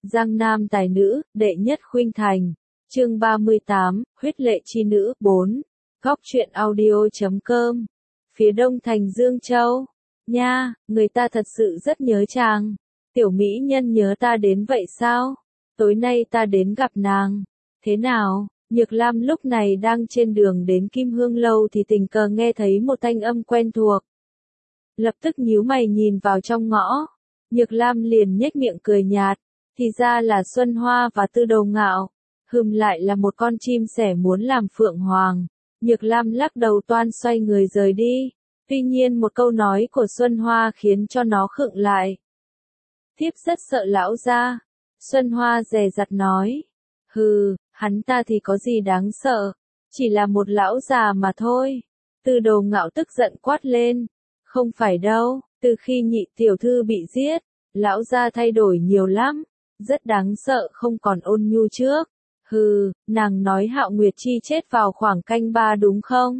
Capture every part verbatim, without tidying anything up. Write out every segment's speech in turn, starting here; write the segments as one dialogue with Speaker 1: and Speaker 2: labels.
Speaker 1: Giang Nam tài nữ, đệ nhất khuynh thành. Chương ba mươi tám, huyết lệ chi nữ, bốn. Góc truyện audio chấm com. Phía đông thành Dương Châu. Nha, người ta thật sự rất nhớ chàng. Tiểu mỹ nhân nhớ ta đến vậy sao? Tối nay ta đến gặp nàng. Thế nào? Nhược Lam lúc này đang trên đường đến Kim Hương Lâu thì tình cờ nghe thấy một thanh âm quen thuộc. Lập tức nhíu mày nhìn vào trong ngõ. Nhược Lam liền nhếch miệng cười nhạt. Thì ra là Xuân Hoa và Tư Đầu Ngạo. Hừm, lại là một con chim sẻ muốn làm phượng hoàng. Nhược Lam lắc đầu toan xoay người rời đi. Tuy nhiên một câu nói của Xuân Hoa khiến cho nó khựng lại. Thiếp rất sợ lão gia. Xuân Hoa dè dặt nói. Hừ, hắn ta thì có gì đáng sợ. Chỉ là một lão già mà thôi. Tư Đầu Ngạo tức giận quát lên. Không phải đâu, từ khi nhị tiểu thư bị giết, lão gia thay đổi nhiều lắm. Rất đáng sợ, không còn ôn nhu trước. Hừ, nàng nói Hạo Nguyệt Chi chết vào khoảng canh ba đúng không?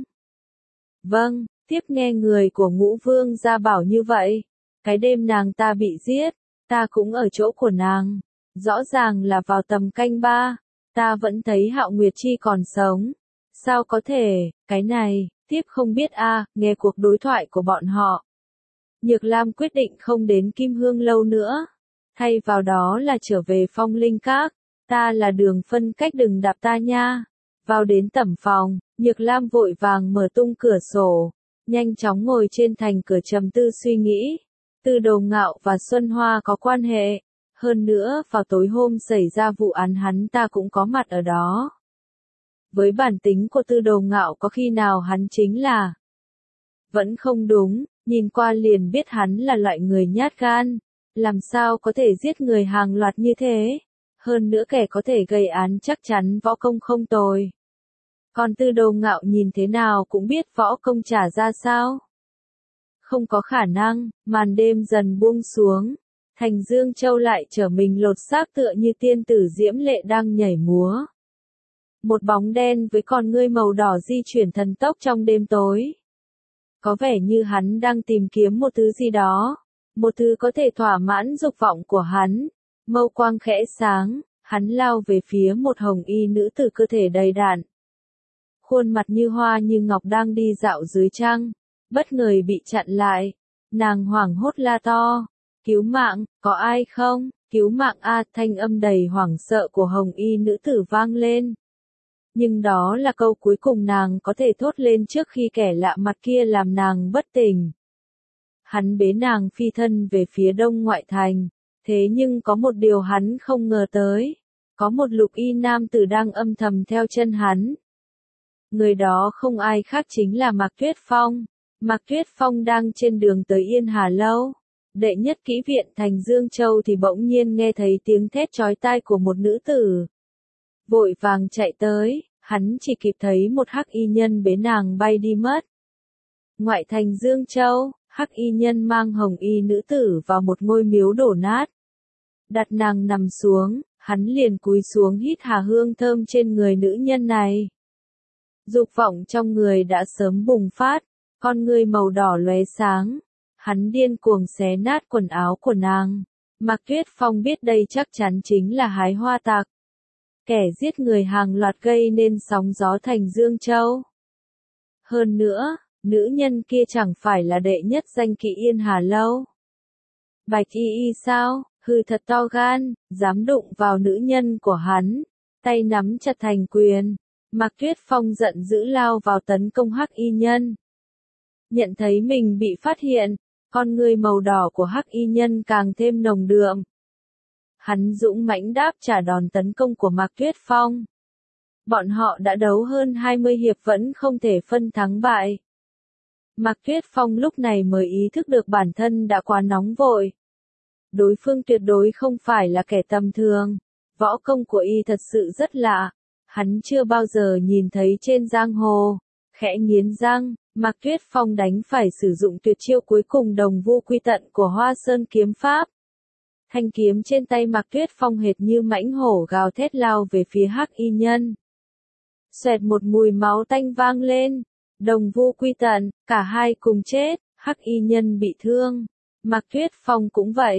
Speaker 1: Vâng, tiếp nghe người của Ngũ Vương gia bảo như vậy. Cái đêm nàng ta bị giết, ta cũng ở chỗ của nàng. Rõ ràng là vào tầm canh ba, ta vẫn thấy Hạo Nguyệt Chi còn sống. Sao có thể, cái này, tiếp không biết a. À, nghe cuộc đối thoại của bọn họ. Nhược Lam quyết định không đến Kim Hương Lâu nữa. Thay vào đó là trở về Phong Linh Các. Ta là Đường Phân Cách, đừng đạp ta nha. Vào đến tẩm phòng, Nhược Lam vội vàng mở tung cửa sổ. Nhanh chóng ngồi trên thành cửa trầm tư suy nghĩ. Tư Đầu Ngạo và Xuân Hoa có quan hệ. Hơn nữa, vào tối hôm xảy ra vụ án hắn ta cũng có mặt ở đó. Với bản tính của Tư Đầu Ngạo có khi nào hắn chính là... Vẫn không đúng, nhìn qua liền biết hắn là loại người nhát gan. Làm sao có thể giết người hàng loạt như thế? Hơn nữa kẻ có thể gây án chắc chắn võ công không tồi. Còn Tư Đầu Ngạo nhìn thế nào cũng biết võ công trả ra sao. Không có khả năng, màn đêm dần buông xuống. Thành Dương Châu lại trở mình lột xác tựa như tiên tử diễm lệ đang nhảy múa. Một bóng đen với con ngươi màu đỏ di chuyển thần tốc trong đêm tối. Có vẻ như hắn đang tìm kiếm một thứ gì đó. Một thứ có thể thỏa mãn dục vọng của hắn. Mâu quang khẽ sáng, hắn lao về phía một hồng y nữ tử cơ thể đầy đặn. Khuôn mặt như hoa như ngọc đang đi dạo dưới trăng, bất ngờ bị chặn lại. Nàng hoảng hốt la to. Cứu mạng, có ai không? Cứu mạng a, thanh âm đầy hoảng sợ của hồng y nữ tử vang lên. Nhưng đó là câu cuối cùng nàng có thể thốt lên trước khi kẻ lạ mặt kia làm nàng bất tỉnh. Hắn bế nàng phi thân về phía đông ngoại thành. Thế nhưng có một điều hắn không ngờ tới. Có một lục y nam tử đang âm thầm theo chân hắn. Người đó không ai khác chính là Mạc Tuyết Phong. Mạc Tuyết Phong đang trên đường tới Yên Hà Lâu. Đệ nhất kỹ viện thành Dương Châu thì bỗng nhiên nghe thấy tiếng thét chói tai của một nữ tử. Vội vàng chạy tới, hắn chỉ kịp thấy một hắc y nhân bế nàng bay đi mất. Ngoại thành Dương Châu, hắc y nhân mang hồng y nữ tử vào một ngôi miếu đổ nát. Đặt nàng nằm xuống, hắn liền cúi xuống hít hà hương thơm trên người nữ nhân này. Dục vọng trong người đã sớm bùng phát, con ngươi màu đỏ lóe sáng. Hắn điên cuồng xé nát quần áo của nàng. Mạc Tuyết Phong biết đây chắc chắn chính là hái hoa tặc. Kẻ giết người hàng loạt gây nên sóng gió thành Dương Châu. Hơn nữa, nữ nhân kia chẳng phải là đệ nhất danh kỵ Yên Hà Lâu. Bạch y y sao, hừ thật to gan, dám đụng vào nữ nhân của hắn. Tay nắm chặt thành quyền. Mạc Tuyết Phong giận dữ lao vào tấn công hắc y nhân. Nhận thấy mình bị phát hiện. Con ngươi màu đỏ của hắc y nhân càng thêm nồng đượm. Hắn dũng mãnh đáp trả đòn tấn công của Mạc Tuyết Phong. Bọn họ đã đấu hơn hai mươi hiệp vẫn không thể phân thắng bại. Mạc Tuyết Phong lúc này mới ý thức được bản thân đã quá nóng vội. Đối phương tuyệt đối không phải là kẻ tầm thường. Võ công của y thật sự rất lạ. Hắn chưa bao giờ nhìn thấy trên giang hồ. Khẽ nghiến răng. Mạc Tuyết Phong đánh phải sử dụng tuyệt chiêu cuối cùng đồng vu quy tận của Hoa Sơn kiếm pháp. Thanh kiếm trên tay Mạc Tuyết Phong hệt như mãnh hổ gào thét lao về phía hắc y nhân. Xoẹt một mùi máu tanh vang lên. Đồng vu quy tận, cả hai cùng chết, hắc y nhân bị thương. Mạc Tuyết Phong cũng vậy.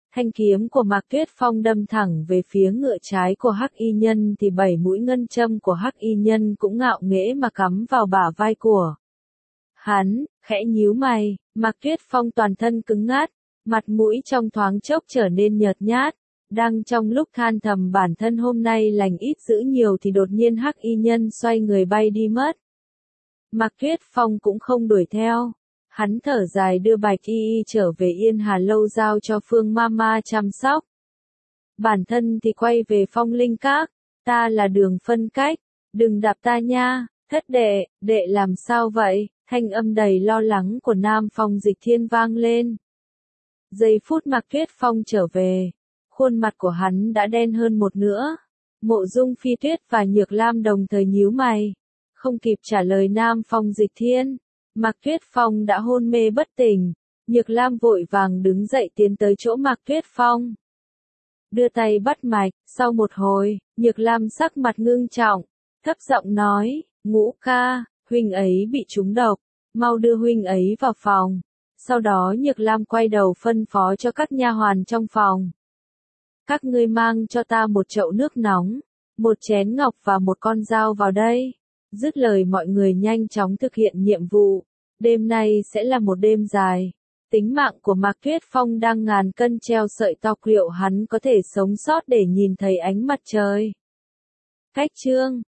Speaker 1: Thanh kiếm của Mạc Tuyết Phong đâm thẳng về phía ngựa trái của Hắc Y Nhân thì bảy mũi ngân châm của Hắc Y Nhân cũng ngạo nghễ mà cắm vào bả vai của hắn, khẽ nhíu mày, Mạc Tuyết Phong toàn thân cứng ngắt, mặt mũi trong thoáng chốc trở nên nhợt nhát, đang trong lúc than thầm bản thân hôm nay lành ít dữ nhiều thì đột nhiên Hắc Y Nhân xoay người bay đi mất. Mạc Tuyết Phong cũng không đuổi theo. Hắn thở dài đưa Bạch Y Y trở về Yên Hà Lâu giao cho Phương Mama chăm sóc. Bản thân thì quay về Phong Linh Các, ta là Đường Phân Cách, đừng đạp ta nha, thất đệ, đệ làm sao vậy, thanh âm đầy lo lắng của Nam Phong Dịch Thiên vang lên. Giây phút Mạc Tuyết Phong trở về, khuôn mặt của hắn đã đen hơn một nửa. Mộ Dung Phi Tuyết và Nhược Lam đồng thời nhíu mày, không kịp trả lời Nam Phong Dịch Thiên. Mạc Tuyết Phong đã hôn mê bất tỉnh, Nhược Lam vội vàng đứng dậy tiến tới chỗ Mạc Tuyết Phong. Đưa tay bắt mạch, sau một hồi, Nhược Lam sắc mặt ngưng trọng, thấp giọng nói, Ngũ ca, huynh ấy bị trúng độc, mau đưa huynh ấy vào phòng. Sau đó Nhược Lam quay đầu phân phó cho các nha hoàn trong phòng. Các ngươi mang cho ta một chậu nước nóng, một chén ngọc và một con dao vào đây. Dứt lời mọi người nhanh chóng thực hiện nhiệm vụ. Đêm nay sẽ là một đêm dài. Tính mạng của Mạc Tuyết Phong đang ngàn cân treo sợi tóc, liệu hắn có thể sống sót để nhìn thấy ánh mặt trời. Cách chương